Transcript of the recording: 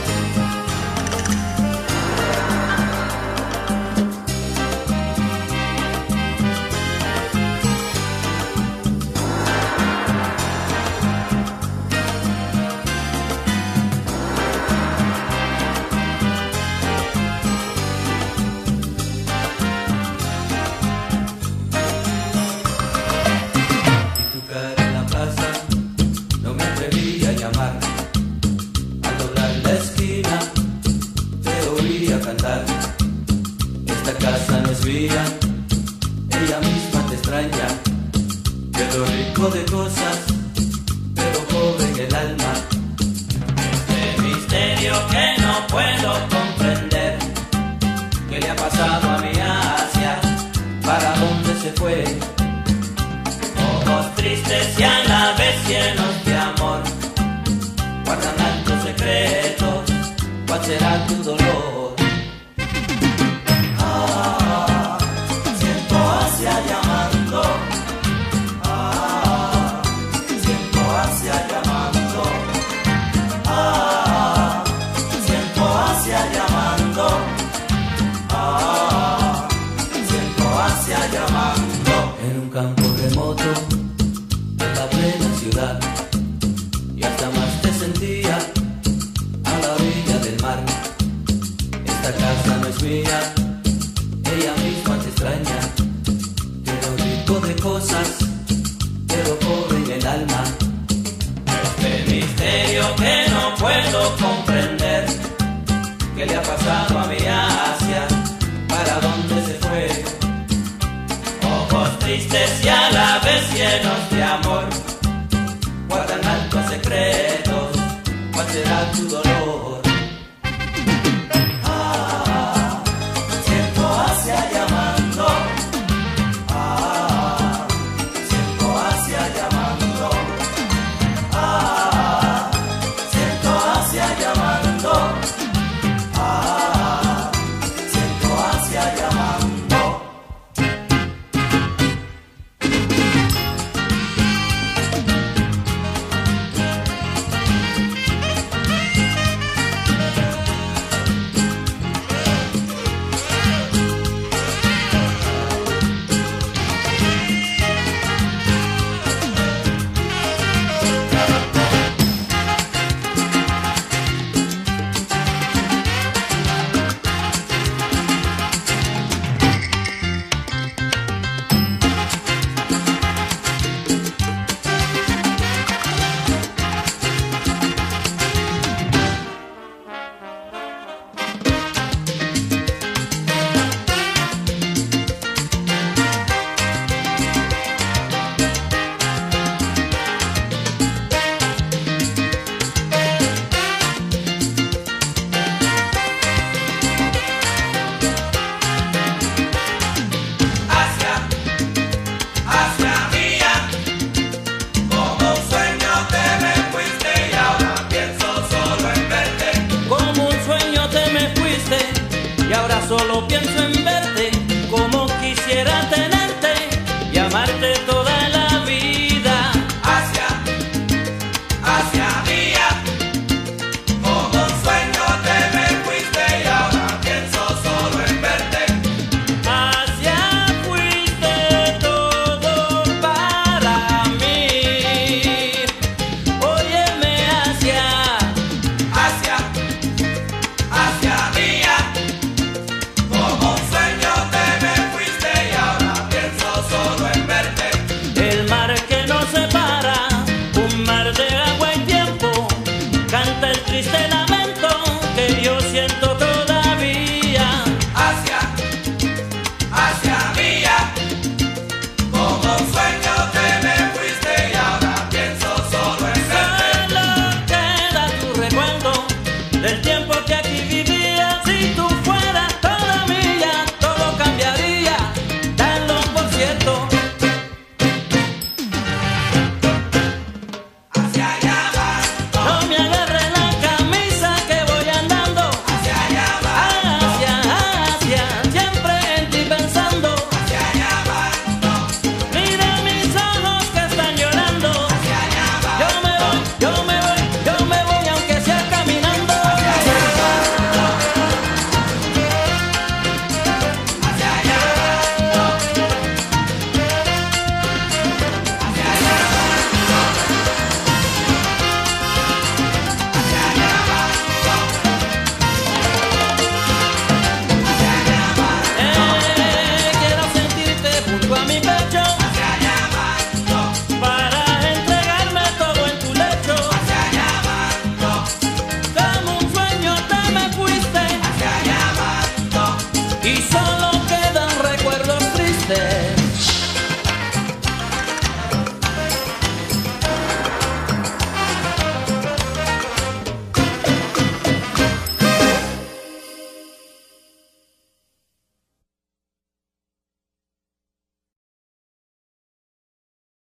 Esta casa no es mía, ella misma te extraña. Quedo rico de cosas, pero pobre en el alma. Este misterio que no puedo comprender, ¿qué le ha pasado a mi Asia? ¿Para dónde se fue? Ojos tristes y a la vez llenos de amor, guardan altos secretos. ¿Cuál será tu dolor? Siento Asia llamando. Siento Asia llamando. Siento Asia llamando. Siento Asia llamando. En un campo remoto, en la plena ciudad, y hasta más te sentía a la orilla del mar. Esta casa no es mía, ella misma te extraña. Quedo rico de cosas, pero pobre en el alma. Este misterio que no puedo comprender, ¿qué le ha pasado a mi Asia? ¿Para dónde se fue? Ojos tristes y a la vez llenos de amor, guardan altos secretos. ¿Cuál será tu dolor? Siento Asia llamando. Siento Asia llamando. Siento Asia llamando. Siento Asia llamando. Y ahora solo pienso en verte, como quisiera tenerte y amarte toda la vida. Asia, Asia mía, como un sueño te me fuiste y ahora pienso solo en verte. Asia, fuiste todo para mí. Óyeme, Asia. Asia, Asia mía, como un sueño te me fuiste y ahora pienso solo en verte. El mar que nos separa, un mar de agua y tiempo, canta el triste